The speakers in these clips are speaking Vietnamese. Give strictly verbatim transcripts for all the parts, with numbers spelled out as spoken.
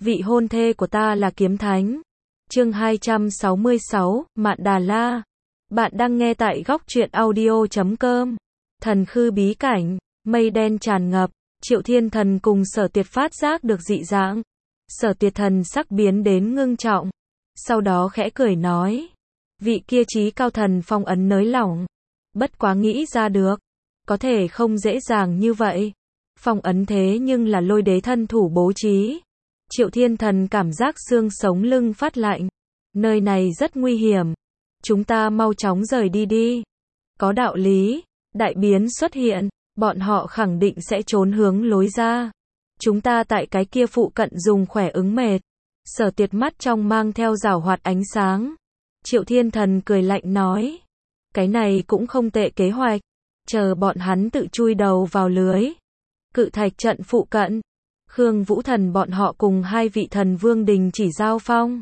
vị hôn thê của ta là kiếm thánh. Chương hai trăm sáu mươi sáu, Mạn Đà La. Bạn đang nghe tại góc truyện audio chấm com. Thần khư bí cảnh, mây đen tràn ngập, Triệu Thiên Thần cùng Sở Tiệt phát giác được dị dạng. Sở Tiệt thần sắc biến đến ngưng trọng, sau đó khẽ cười nói, vị kia chí cao thần phong ấn nới lỏng, bất quá nghĩ ra được, có thể không dễ dàng như vậy. Phong ấn thế nhưng là Lôi Đế thân thủ bố trí. Triệu Thiên Thần cảm giác xương sống lưng phát lạnh, nơi này rất nguy hiểm, chúng ta mau chóng rời đi đi. Có đạo lý, đại biến xuất hiện, bọn họ khẳng định sẽ trốn hướng lối ra. Chúng ta tại cái kia phụ cận dùng khỏe ứng mệt. Sở Tiệt mắt trong mang theo rào hoạt ánh sáng. Triệu Thiên Thần cười lạnh nói, cái này cũng không tệ kế hoạch, chờ bọn hắn tự chui đầu vào lưới. Cự thạch trận phụ cận, Khương Vũ Thần bọn họ cùng hai vị thần vương đình chỉ giao phong.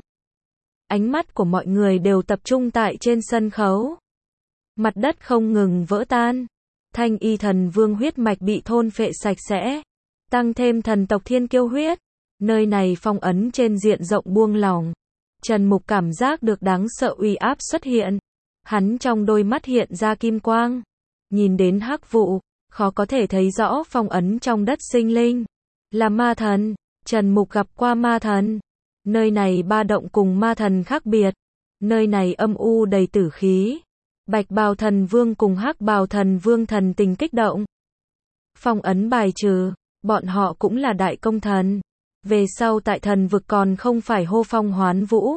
Ánh mắt của mọi người đều tập trung tại trên sân khấu. Mặt đất không ngừng vỡ tan. Thanh y thần vương huyết mạch bị thôn phệ sạch sẽ. Tăng thêm thần tộc thiên kiêu huyết. Nơi này phong ấn trên diện rộng buông lỏng. Trần Mục cảm giác được đáng sợ uy áp xuất hiện. Hắn trong đôi mắt hiện ra kim quang. Nhìn đến hắc vụ, khó có thể thấy rõ phong ấn trong đất sinh linh. Là ma thần. Trần Mục gặp qua ma thần. Nơi này ba động cùng ma thần khác biệt. Nơi này âm u đầy tử khí. Bạch bào thần vương cùng hắc bào thần vương thần tình kích động. Phong ấn bài trừ, bọn họ cũng là đại công thần. Về sau tại thần vực còn không phải hô phong hoán vũ.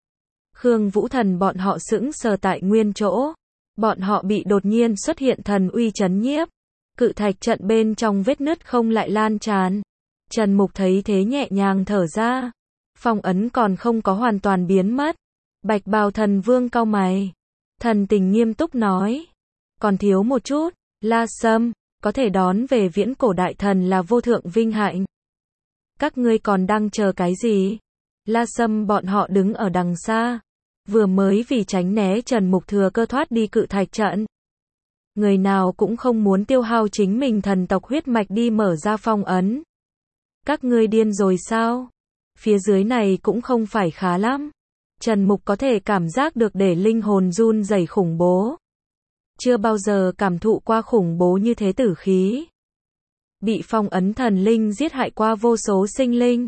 Khương Vũ Thần bọn họ sững sờ tại nguyên chỗ. Bọn họ bị đột nhiên xuất hiện thần uy chấn nhiếp. Cự thạch trận bên trong vết nứt không lại lan tràn. Trần Mục thấy thế nhẹ nhàng thở ra. Phong ấn còn không có hoàn toàn biến mất. Bạch bào thần vương cau mày. Thần tình nghiêm túc nói. Còn thiếu một chút, La Sâm, có thể đón về viễn cổ đại thần là vô thượng vinh hạnh. Các ngươi còn đang chờ cái gì? La Sâm bọn họ đứng ở đằng xa. Vừa mới vì tránh né Trần Mục thừa cơ thoát đi cự thạch trận. Người nào cũng không muốn tiêu hao chính mình thần tộc huyết mạch đi mở ra phong ấn. Các ngươi điên rồi sao? Phía dưới này cũng không phải khá lắm. Trần Mục có thể cảm giác được để linh hồn run rẩy khủng bố. Chưa bao giờ cảm thụ qua khủng bố như thế tử khí. Bị phong ấn thần linh giết hại qua vô số sinh linh.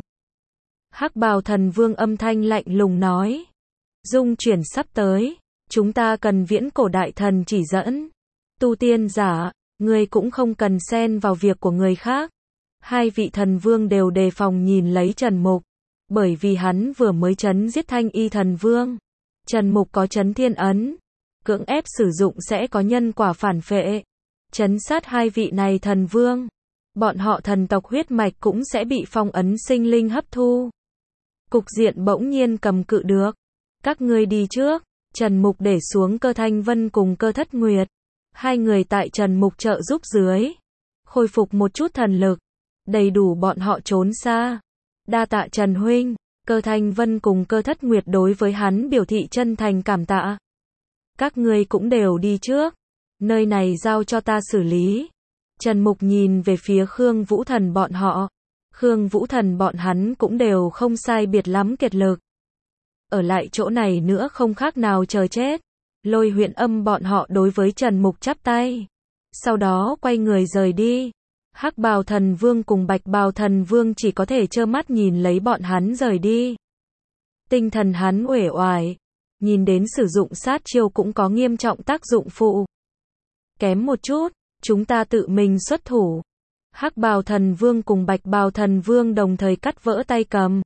Hắc bào thần vương âm thanh lạnh lùng nói. Dung chuyển sắp tới. Chúng ta cần viễn cổ đại thần chỉ dẫn. Tu tiên giả, người cũng không cần xen vào việc của người khác. Hai vị thần vương đều đề phòng nhìn lấy Trần Mục. Bởi vì hắn vừa mới trấn giết thanh y thần vương. Trần Mục có trấn thiên ấn. Cưỡng ép sử dụng sẽ có nhân quả phản phệ. Trấn sát hai vị này thần vương. Bọn họ thần tộc huyết mạch cũng sẽ bị phong ấn sinh linh hấp thu. Cục diện bỗng nhiên cầm cự được. Các ngươi đi trước. Trần Mục để xuống Cơ Thanh Vân cùng Cơ Thất Nguyệt. Hai người tại Trần Mục trợ giúp dưới. Khôi phục một chút thần lực. Đầy đủ bọn họ trốn xa. Đa tạ Trần huynh. Cơ Thanh Vân cùng Cơ Thất Nguyệt đối với hắn biểu thị chân thành cảm tạ. Các ngươi cũng đều đi trước. Nơi này giao cho ta xử lý. Trần Mục nhìn về phía Khương Vũ Thần bọn họ. Khương Vũ Thần bọn hắn cũng đều không sai biệt lắm kiệt lực. Ở lại chỗ này nữa không khác nào chờ chết. Lôi Huyện Âm bọn họ đối với Trần Mục chắp tay. Sau đó quay người rời đi. Hắc bào thần vương cùng bạch bào thần vương chỉ có thể trơ mắt nhìn lấy bọn hắn rời đi. Tinh thần hắn uể oải. Nhìn đến sử dụng sát chiêu cũng có nghiêm trọng tác dụng phụ. Kém một chút, chúng ta tự mình xuất thủ. Hắc bào thần vương cùng bạch bào thần vương đồng thời cắt vỡ tay cầm.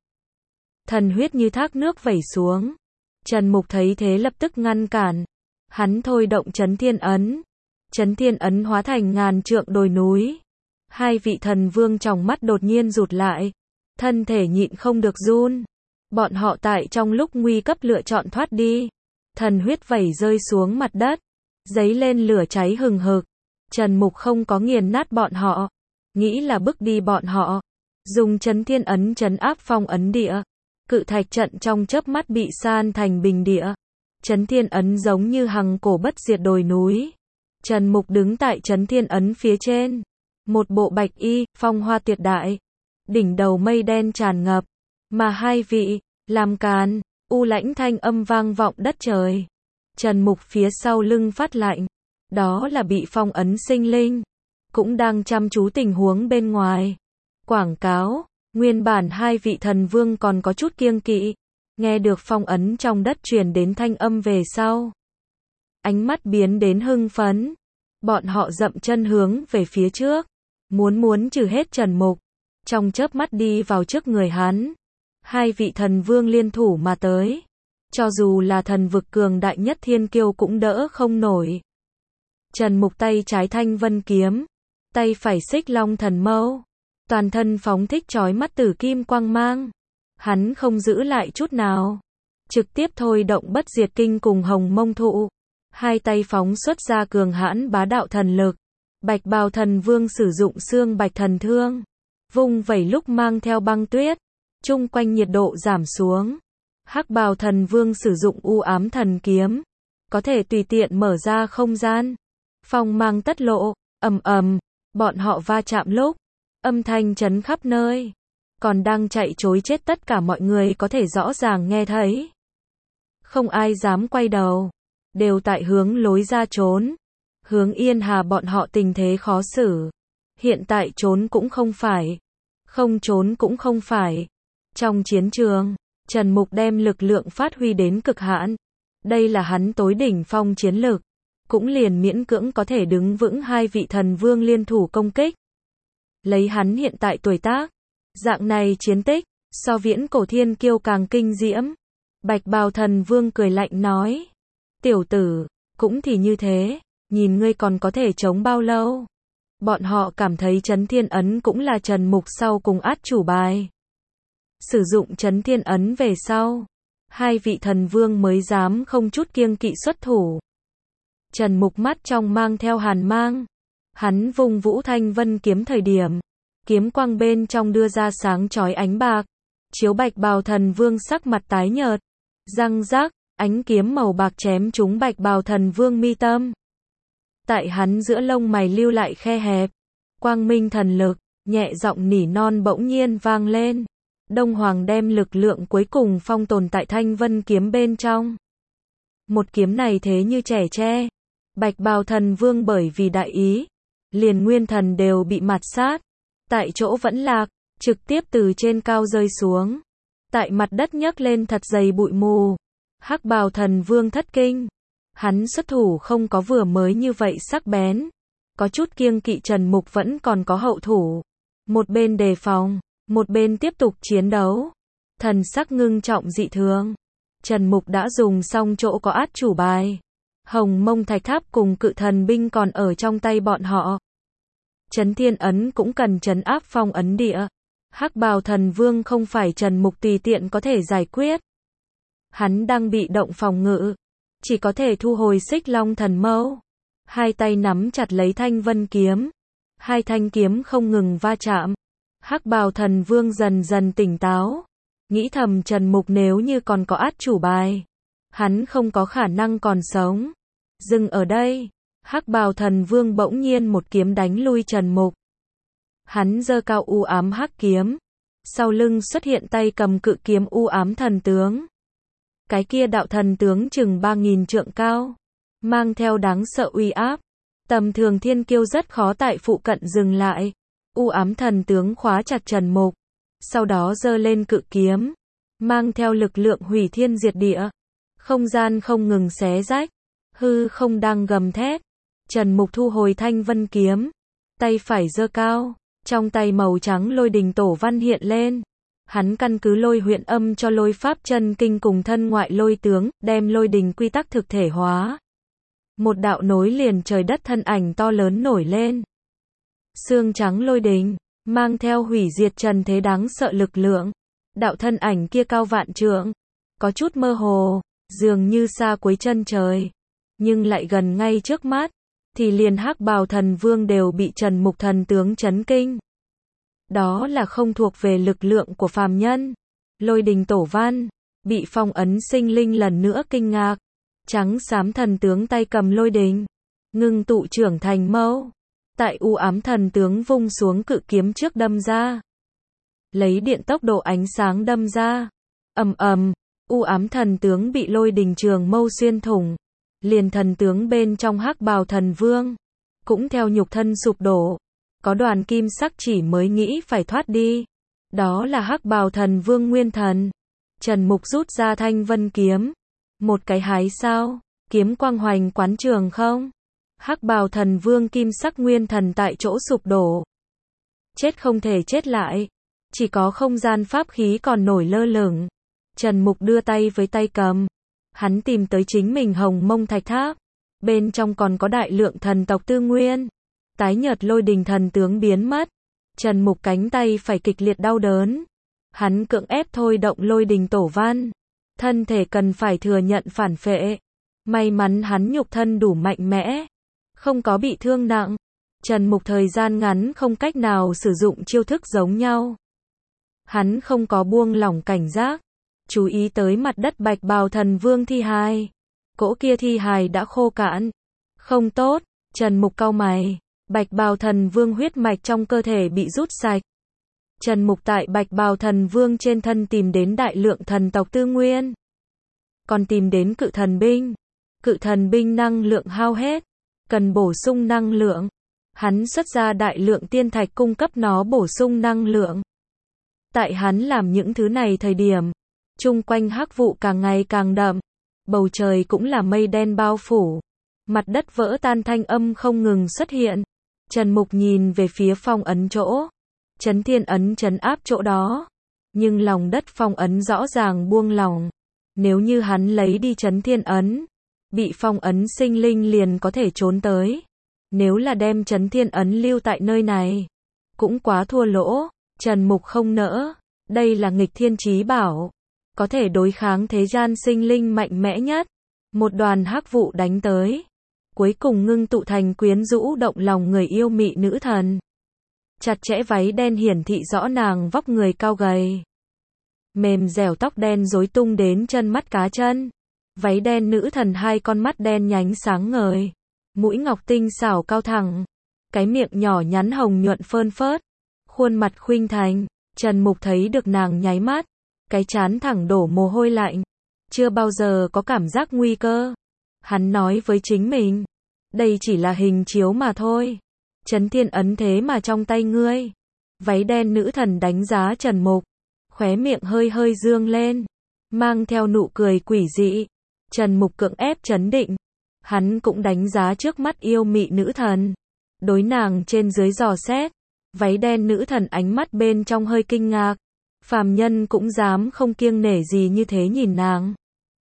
Thần huyết như thác nước vẩy xuống. Trần Mục thấy thế lập tức ngăn cản. Hắn thôi động Trấn Thiên Ấn. Trấn Thiên Ấn hóa thành ngàn trượng đồi núi. Hai vị thần vương trong mắt đột nhiên rụt lại. Thân thể nhịn không được run. Bọn họ tại trong lúc nguy cấp lựa chọn thoát đi. Thần huyết vẩy rơi xuống mặt đất. Giấy lên lửa cháy hừng hực. Trần Mục không có nghiền nát bọn họ. Nghĩ là bức đi bọn họ. Dùng Trấn Thiên Ấn trấn áp phong ấn địa. Cự thạch trận trong chớp mắt bị san thành bình địa. Trấn Thiên Ấn giống như hằng cổ bất diệt đồi núi. Trần Mục đứng tại Trấn Thiên Ấn phía trên. Một bộ bạch y, phong hoa tuyệt đại. Đỉnh đầu mây đen tràn ngập. Mà hai vị, làm càn, u lãnh thanh âm vang vọng đất trời. Trần Mục phía sau lưng phát lạnh. Đó là bị phong ấn sinh linh. Cũng đang chăm chú tình huống bên ngoài. Quảng cáo, nguyên bản hai vị thần vương còn có chút kiêng kỵ. Nghe được phong ấn trong đất truyền đến thanh âm về sau. Ánh mắt biến đến hưng phấn. Bọn họ dậm chân hướng về phía trước. Muốn muốn trừ hết Trần Mục. Trong chớp mắt đi vào trước người hắn. Hai vị thần vương liên thủ mà tới. Cho dù là thần vực cường đại nhất thiên kiêu cũng đỡ không nổi. Trần Mục tay trái thanh vân kiếm. Tay phải xích long thần mâu. Toàn thân phóng thích chói mắt tử kim quang mang. Hắn không giữ lại chút nào. Trực tiếp thôi động bất diệt kinh cùng hồng mông thụ. Hai tay phóng xuất ra cường hãn bá đạo thần lực. Bạch bào thần vương sử dụng xương bạch thần thương. Vung vẩy lúc mang theo băng tuyết. Chung quanh nhiệt độ giảm xuống. Hắc bào thần vương sử dụng u ám thần kiếm. Có thể tùy tiện mở ra không gian. Phong mang tất lộ, ầm ầm, bọn họ va chạm lúc. Âm thanh chấn khắp nơi. Còn đang chạy trối chết tất cả mọi người có thể rõ ràng nghe thấy. Không ai dám quay đầu. Đều tại hướng lối ra trốn. Hướng Yên Hà bọn họ tình thế khó xử. Hiện tại trốn cũng không phải. Không trốn cũng không phải. Trong chiến trường, Trần Mục đem lực lượng phát huy đến cực hạn. Đây là hắn tối đỉnh phong chiến lực. Cũng liền miễn cưỡng có thể đứng vững hai vị thần vương liên thủ công kích. Lấy hắn hiện tại tuổi tác. Dạng này chiến tích, so viễn cổ thiên kiêu càng kinh diễm. Bạch bào thần vương cười lạnh nói. Tiểu tử, cũng thì như thế, nhìn ngươi còn có thể chống bao lâu. Bọn họ cảm thấy Chấn Thiên Ấn cũng là Trần Mục sau cùng át chủ bài. Sử dụng Chấn Thiên Ấn về sau. Hai vị thần vương mới dám không chút kiêng kỵ xuất thủ. Trần Mục mắt trong mang theo hàn mang. Hắn vùng vũ thanh vân kiếm thời điểm. Kiếm quang bên trong đưa ra sáng chói ánh bạc. Chiếu bạch bào thần vương sắc mặt tái nhợt. Răng rác, ánh kiếm màu bạc chém trúng bạch bào thần vương mi tâm. Tại hắn giữa lông mày lưu lại khe hẹp. Quang minh thần lực, nhẹ giọng nỉ non bỗng nhiên vang lên. Đông Hoàng đem lực lượng cuối cùng phong tồn tại thanh vân kiếm bên trong. Một kiếm này thế như trẻ tre. Bạch bào thần vương bởi vì đại ý. Liền nguyên thần đều bị mạt sát. Tại chỗ vẫn lạc, trực tiếp từ trên cao rơi xuống. Tại mặt đất nhấc lên thật dày bụi mù. Hắc bào thần vương thất kinh. Hắn xuất thủ không có vừa mới như vậy sắc bén. Có chút kiêng kỵ Trần Mục vẫn còn có hậu thủ. Một bên đề phòng, một bên tiếp tục chiến đấu. Thần sắc ngưng trọng dị thường. Trần Mục đã dùng xong chỗ có át chủ bài. Hồng mông thạch tháp cùng cự thần binh còn ở trong tay bọn họ. Chấn Thiên Ấn cũng cần trấn áp phong ấn địa. Hắc bào thần vương không phải Trần Mục tùy tiện có thể giải quyết. Hắn đang bị động phòng ngự. Chỉ có thể thu hồi xích long thần mâu. Hai tay nắm chặt lấy thanh vân kiếm. Hai thanh kiếm không ngừng va chạm. Hắc bào thần vương dần dần tỉnh táo. Nghĩ thầm Trần Mục nếu như còn có át chủ bài. Hắn không có khả năng còn sống. Dừng ở đây. Hắc bào thần vương bỗng nhiên một kiếm đánh lui Trần Mục. Hắn giơ cao u ám hắc kiếm. Sau lưng xuất hiện tay cầm cự kiếm u ám thần tướng. Cái kia đạo thần tướng chừng ba nghìn trượng cao. Mang theo đáng sợ uy áp. Tầm thường thiên kiêu rất khó tại phụ cận dừng lại. U ám thần tướng khóa chặt Trần Mục. Sau đó giơ lên cự kiếm. Mang theo lực lượng hủy thiên diệt địa. Không gian không ngừng xé rách. Hư không đang gầm thét. Trần Mục thu hồi thanh vân kiếm. Tay phải giơ cao. Trong tay màu trắng lôi đình tổ văn hiện lên. Hắn căn cứ lôi huyện âm cho lôi pháp chân kinh cùng thân ngoại lôi tướng, đem lôi đình quy tắc thực thể hóa. Một đạo nối liền trời đất thân ảnh to lớn nổi lên. Xương trắng lôi đình, mang theo hủy diệt trần thế đáng sợ lực lượng. Đạo thân ảnh kia cao vạn trượng. Có chút mơ hồ, dường như xa cuối chân trời. Nhưng lại gần ngay trước mắt. Thì liền hắc bào thần vương đều bị Trần Mục thần tướng chấn kinh. Đó là không thuộc về lực lượng của phàm nhân. Lôi đình tổ văn, bị phong ấn sinh linh lần nữa kinh ngạc. Trắng xám thần tướng tay cầm lôi đình, ngưng tụ trưởng thành mâu. Tại u ám thần tướng vung xuống cự kiếm trước đâm ra. lấy điện tốc độ ánh sáng đâm ra. Ầm ầm, u ám thần tướng bị lôi đình trường mâu xuyên thủng. Liền thần tướng bên trong hắc bào thần vương cũng theo nhục thân sụp đổ. Có đoàn kim sắc chỉ mới nghĩ phải thoát đi. Đó là hắc bào thần vương nguyên thần. Trần Mục rút ra thanh vân kiếm. Một cái hái sao? Kiếm quang hoành quán trường không? Hắc bào thần vương kim sắc nguyên thần tại chỗ sụp đổ. Chết không thể chết lại. Chỉ có không gian pháp khí còn nổi lơ lửng. Trần Mục đưa tay với tay cầm. Hắn tìm tới chính mình hồng mông thạch tháp. Bên trong còn có đại lượng thần tộc tư nguyên. Tái nhợt lôi đình thần tướng biến mất. Trần Mục cánh tay phải kịch liệt đau đớn. Hắn cưỡng ép thôi động lôi đình tổ văn. Thân thể cần phải thừa nhận phản phệ. May mắn hắn nhục thân đủ mạnh mẽ. Không có bị thương nặng. Trần Mục thời gian ngắn không cách nào sử dụng chiêu thức giống nhau. Hắn không có buông lỏng cảnh giác. Chú ý tới mặt đất bạch bào thần vương thi hài. Cỗ kia thi hài đã khô cạn. Không tốt, Trần Mục cau mày. Bạch bào thần vương huyết mạch trong cơ thể bị rút sạch. Trần Mục tại bạch bào thần vương trên thân tìm đến đại lượng thần tộc tư nguyên. Còn tìm đến cự thần binh. Cự thần binh năng lượng hao hết. Cần bổ sung năng lượng. Hắn xuất ra đại lượng tiên thạch cung cấp nó bổ sung năng lượng. Tại hắn làm những thứ này thời điểm, chung quanh hắc vụ càng ngày càng đậm. Bầu trời cũng là mây đen bao phủ. Mặt đất vỡ tan thanh âm không ngừng xuất hiện. Trần Mục nhìn về phía phong ấn chỗ. Chấn thiên ấn trấn áp chỗ đó. Nhưng lòng đất phong ấn rõ ràng buông lỏng. Nếu như hắn lấy đi chấn thiên ấn, bị phong ấn sinh linh liền có thể trốn tới. Nếu là đem chấn thiên ấn lưu tại nơi này, cũng quá thua lỗ. Trần Mục không nỡ. Đây là nghịch thiên chí bảo. Có thể đối kháng thế gian sinh linh mạnh mẽ nhất. Một đoàn hắc vụ đánh tới. Cuối cùng ngưng tụ thành quyến rũ động lòng người yêu mị nữ thần. Chặt chẽ váy đen hiển thị rõ nàng vóc người cao gầy. Mềm dẻo tóc đen rối tung đến chân mắt cá chân. Váy đen nữ thần hai con mắt đen nhánh sáng ngời. Mũi ngọc tinh xảo cao thẳng. Cái miệng nhỏ nhắn hồng nhuận phơn phớt. Khuôn mặt khuynh thành. Trần Mục thấy được nàng nháy mắt. Cái trán thẳng đổ mồ hôi lạnh. Chưa bao giờ có cảm giác nguy cơ. Hắn nói với chính mình. Đây chỉ là hình chiếu mà thôi. Chấn thiên ấn thế mà trong tay ngươi. Váy đen nữ thần đánh giá Trần Mục. Khóe miệng hơi hơi dương lên. Mang theo nụ cười quỷ dị. Trần Mục cưỡng ép trấn định. Hắn cũng đánh giá trước mắt yêu mị nữ thần. Đối nàng trên dưới dò xét. Váy đen nữ thần ánh mắt bên trong hơi kinh ngạc. Phàm nhân cũng dám không kiêng nể gì như thế nhìn nàng.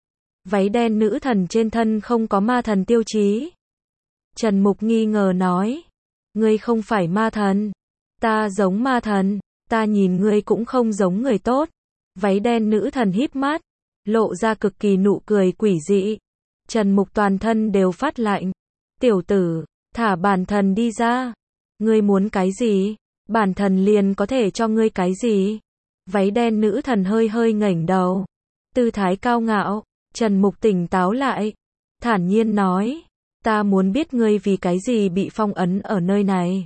Váy đen nữ thần trên thân không có ma thần tiêu chí. Trần Mục nghi ngờ nói. Ngươi không phải ma thần. Ta giống ma thần. Ta nhìn ngươi cũng không giống người tốt. Váy đen nữ thần híp mắt. Lộ ra cực kỳ nụ cười quỷ dị. Trần Mục toàn thân đều phát lạnh. Tiểu tử, thả bản thần đi ra. Ngươi muốn cái gì? Bản thần liền có thể cho ngươi cái gì? Váy đen nữ thần hơi hơi ngẩng đầu. Tư thái cao ngạo. Trần Mục tỉnh táo lại. Thản nhiên nói. Ta muốn biết ngươi vì cái gì bị phong ấn ở nơi này.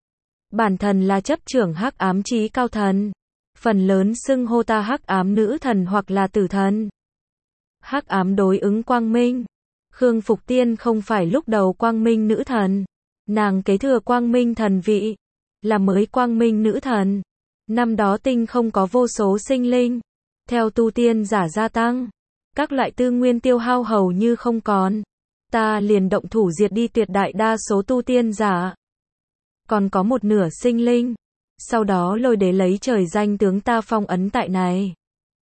Bản thần là chấp trưởng hắc ám chí cao thần. Phần lớn xưng hô ta hắc ám nữ thần hoặc là tử thần. Hắc ám đối ứng quang minh. Khương Phục Tiên không phải lúc đầu quang minh nữ thần. Nàng kế thừa quang minh thần vị. Là mới quang minh nữ thần. Năm đó tinh không có vô số sinh linh. Theo tu tiên giả gia tăng. Các loại tư nguyên tiêu hao hầu như không còn. Ta liền động thủ diệt đi tuyệt đại đa số tu tiên giả. Còn có một nửa sinh linh. Sau đó lôi đế lấy trời danh tướng ta phong ấn tại này.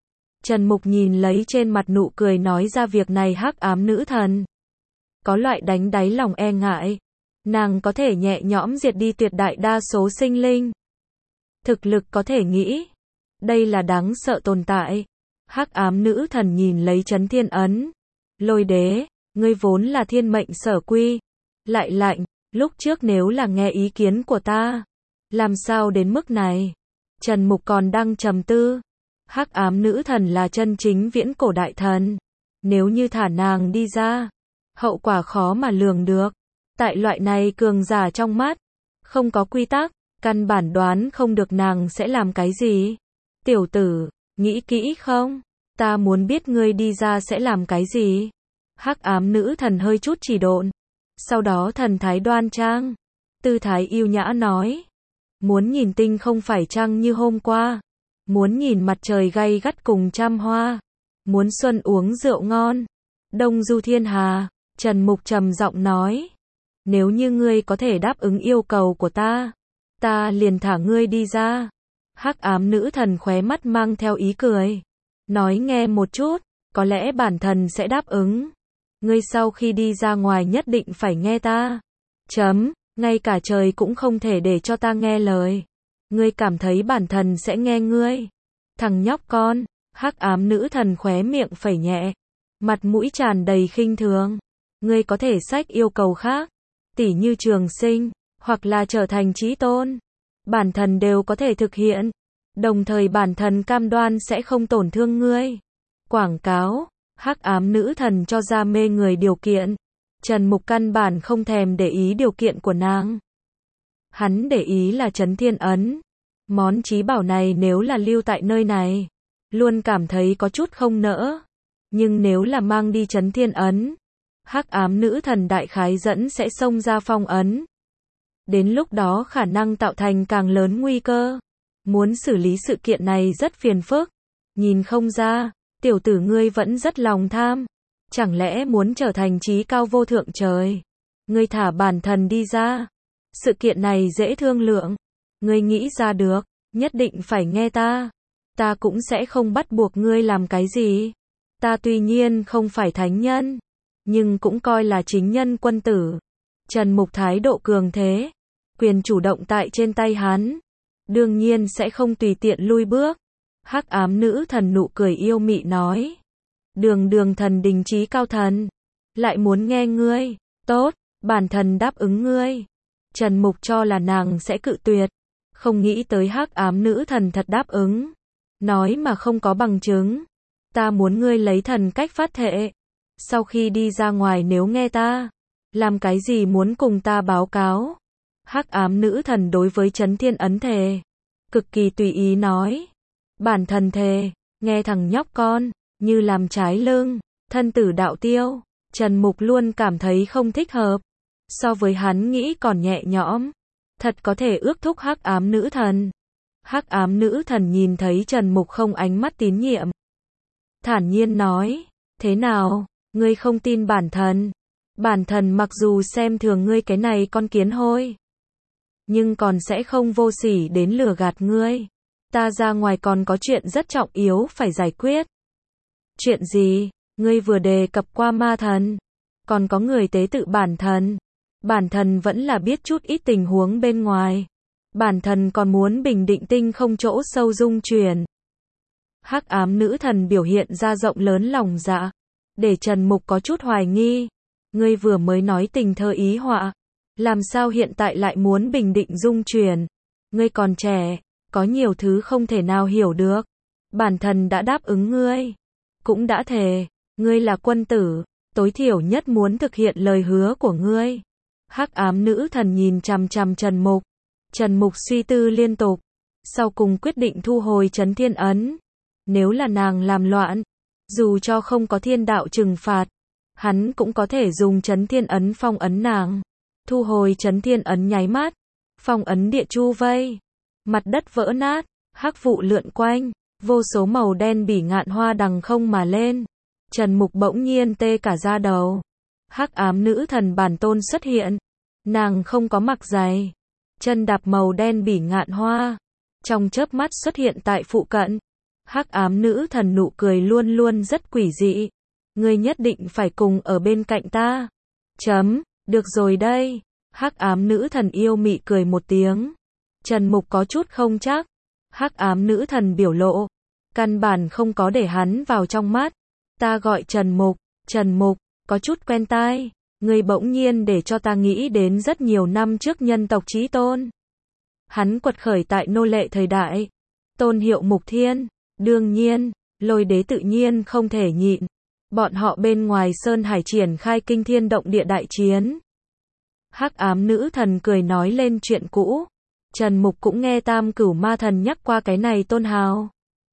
Trần Mục nhìn lấy trên mặt nụ cười nói ra việc này hắc ám nữ thần. Có loại đánh đáy lòng e ngại. Nàng có thể nhẹ nhõm diệt đi tuyệt đại đa số sinh linh. Thực lực có thể nghĩ. Đây là đáng sợ tồn tại. Hắc ám nữ thần nhìn lấy chấn thiên ấn. Lôi đế, ngươi vốn là thiên mệnh sở quy. Lại lạnh, lúc trước nếu là nghe ý kiến của ta. Làm sao đến mức này? Trần Mục còn đang trầm tư. Hắc ám nữ thần là chân chính viễn cổ đại thần. Nếu như thả nàng đi ra, hậu quả khó mà lường được. Tại loại này cường giả trong mắt, không có quy tắc, căn bản đoán không được nàng sẽ làm cái gì. Tiểu tử, nghĩ kỹ không? Ta muốn biết ngươi đi ra sẽ làm cái gì? Hắc ám nữ thần hơi chút chỉ độn. Sau đó thần thái đoan trang. Tư thái yêu nhã nói. Muốn nhìn tinh không phải trăng như hôm qua. Muốn nhìn mặt trời gay gắt cùng trăm hoa. Muốn xuân uống rượu ngon. Đông du thiên hà. Trần Mục trầm giọng nói. Nếu như ngươi có thể đáp ứng yêu cầu của ta, ta liền thả ngươi đi ra. Hắc ám nữ thần khóe mắt mang theo ý cười. Nói nghe một chút, có lẽ bản thần sẽ đáp ứng. Ngươi sau khi đi ra ngoài nhất định phải nghe ta. Chấm, ngay cả trời cũng không thể để cho ta nghe lời. Ngươi cảm thấy bản thần sẽ nghe ngươi? Thằng nhóc con, hắc ám nữ thần khóe miệng phẩy nhẹ. Mặt mũi tràn đầy khinh thường. Ngươi có thể xách yêu cầu khác, tỉ như trường sinh, hoặc là trở thành chí tôn. Bản thần đều có thể thực hiện. Đồng thời bản thần cam đoan sẽ không tổn thương ngươi. Quảng cáo, hắc ám nữ thần cho ra mê người điều kiện. Trần Mục căn bản không thèm để ý điều kiện của nàng. Hắn để ý là Chấn Thiên Ấn. Món trí bảo này nếu là lưu tại nơi này, luôn cảm thấy có chút không nỡ. Nhưng nếu là mang đi Chấn Thiên Ấn, hắc ám nữ thần đại khái dẫn sẽ xông ra phong ấn. Đến lúc đó khả năng tạo thành càng lớn nguy cơ. Muốn xử lý sự kiện này rất phiền phức. Nhìn không ra, tiểu tử ngươi vẫn rất lòng tham. Chẳng lẽ muốn trở thành chí cao vô thượng trời? Ngươi thả bản thần đi ra. Sự kiện này dễ thương lượng. Ngươi nghĩ ra được, nhất định phải nghe ta. Ta cũng sẽ không bắt buộc ngươi làm cái gì. Ta tuy nhiên không phải thánh nhân, nhưng cũng coi là chính nhân quân tử. Trần Mục thái độ cường thế. Quyền chủ động tại trên tay hắn. Đương nhiên sẽ không tùy tiện lui bước. Hắc ám nữ thần nụ cười yêu mị nói. Đường đường thần đình chí cao thần. Lại muốn nghe ngươi. Tốt, bản thần đáp ứng ngươi. Trần Mục cho là nàng sẽ cự tuyệt. Không nghĩ tới hắc ám nữ thần thật đáp ứng. Nói mà không có bằng chứng. Ta muốn ngươi lấy thần cách phát thệ. Sau khi đi ra ngoài nếu nghe ta, làm cái gì muốn cùng ta báo cáo. Hắc ám nữ thần đối với Chấn Thiên Ấn thề. Cực kỳ tùy ý nói. Bản thần thề, nghe thằng nhóc con, như làm trái lưng, thân tử đạo tiêu. Trần Mục luôn cảm thấy không thích hợp. So với hắn nghĩ còn nhẹ nhõm. Thật có thể ước thúc hắc ám nữ thần. Hắc ám nữ thần nhìn thấy Trần Mục không ánh mắt tín nhiệm. Thản nhiên nói, thế nào, ngươi không tin bản thần? Bản thần mặc dù xem thường ngươi cái này con kiến hôi, nhưng còn sẽ không vô sỉ đến lừa gạt ngươi. Ta ra ngoài còn có chuyện rất trọng yếu phải giải quyết. Chuyện gì? Ngươi vừa đề cập qua ma thần, còn có người tế tự bản thần. Bản thần vẫn là biết chút ít tình huống bên ngoài. Bản thần còn muốn bình định tinh không chỗ sâu dung chuyển. Hắc ám nữ thần biểu hiện ra rộng lớn lòng dạ, để Trần Mục có chút hoài nghi. Ngươi vừa mới nói tình thơ ý họa, làm sao hiện tại lại muốn bình định dung chuyển? Ngươi còn trẻ, có nhiều thứ không thể nào hiểu được. Bản thần đã đáp ứng ngươi, cũng đã thề, ngươi là quân tử, tối thiểu nhất muốn thực hiện lời hứa của ngươi. Hắc ám nữ thần nhìn chằm chằm Trần Mục. Trần Mục suy tư liên tục, sau cùng quyết định thu hồi Chấn Thiên Ấn. Nếu là nàng làm loạn, dù cho không có thiên đạo trừng phạt, hắn cũng có thể dùng Chấn Thiên Ấn phong ấn nàng. Thu hồi Chấn Thiên Ấn nháy mắt, phong ấn địa chu vây, mặt đất vỡ nát, hắc vụ lượn quanh, vô số màu đen bỉ ngạn hoa đằng không mà lên. Trần Mục bỗng nhiên tê cả da đầu. Hắc ám nữ thần bản tôn xuất hiện, nàng không có mặc giày, chân đạp màu đen bỉ ngạn hoa, trong chớp mắt xuất hiện tại phụ cận. Hắc ám nữ thần nụ cười luôn luôn rất quỷ dị. Ngươi nhất định phải cùng ở bên cạnh ta. Chấm, được rồi đây. Hắc ám nữ thần yêu mị cười một tiếng. Trần Mục có chút không chắc. Hắc ám nữ thần biểu lộ, căn bản không có để hắn vào trong mắt. Ta gọi Trần Mục, Trần Mục, có chút quen tai. Ngươi bỗng nhiên để cho ta nghĩ đến rất nhiều năm trước nhân tộc chí tôn. Hắn quật khởi tại nô lệ thời đại. Tôn hiệu Mục Thiên. Đương nhiên, Lôi Đế tự nhiên không thể nhịn. Bọn họ bên ngoài Sơn Hải triển khai kinh thiên động địa đại chiến. Hắc ám nữ thần cười nói lên chuyện cũ. Trần Mục cũng nghe Tam Cửu Ma Thần nhắc qua cái này tôn hào.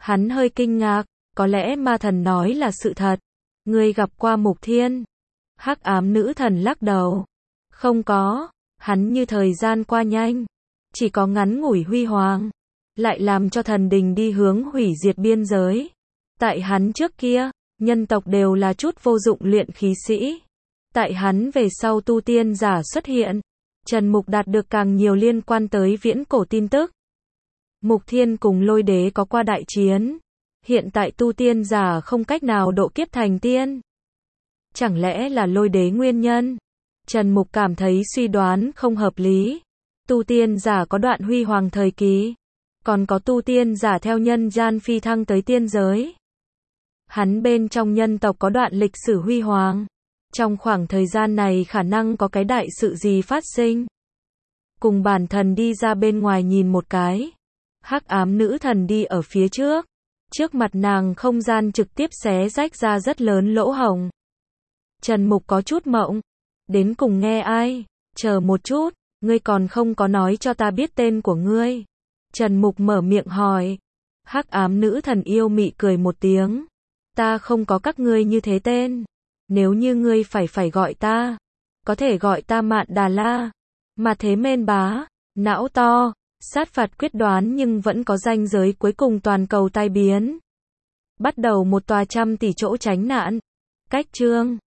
Hắn hơi kinh ngạc, có lẽ ma thần nói là sự thật. Ngươi gặp qua Mục Thiên? Hắc ám nữ thần lắc đầu. Không có, hắn như thời gian qua nhanh. Chỉ có ngắn ngủi huy hoàng. Lại làm cho thần đình đi hướng hủy diệt biên giới. Tại hắn trước kia, nhân tộc đều là chút vô dụng luyện khí sĩ. Tại hắn về sau tu tiên giả xuất hiện, Trần Mục đạt được càng nhiều liên quan tới viễn cổ tin tức. Mục Thiên cùng Lôi Đế có qua đại chiến. Hiện tại tu tiên giả không cách nào độ kiếp thành tiên. Chẳng lẽ là Lôi Đế nguyên nhân? Trần Mục cảm thấy suy đoán không hợp lý. Tu tiên giả có đoạn huy hoàng thời kỳ. Còn có tu tiên giả theo nhân gian phi thăng tới tiên giới. Hắn bên trong nhân tộc có đoạn lịch sử huy hoàng. Trong khoảng thời gian này khả năng có cái đại sự gì phát sinh. Cùng bản thần đi ra bên ngoài nhìn một cái. Hắc ám nữ thần đi ở phía trước. Trước mặt nàng không gian trực tiếp xé rách ra rất lớn lỗ hổng. Trần Mục có chút mộng. Đến cùng nghe ai? Chờ một chút, ngươi còn không có nói cho ta biết tên của ngươi. Trần Mục mở miệng hỏi. Hắc ám nữ thần yêu mị cười một tiếng. Ta không có các ngươi như thế tên. Nếu như ngươi phải phải gọi ta, có thể gọi ta Mạn Đà La. Mà thế mên bá, não to, sát phạt quyết đoán nhưng vẫn có ranh giới cuối cùng toàn cầu tai biến. Bắt đầu một tòa trăm tỷ chỗ tránh nạn. Cách chương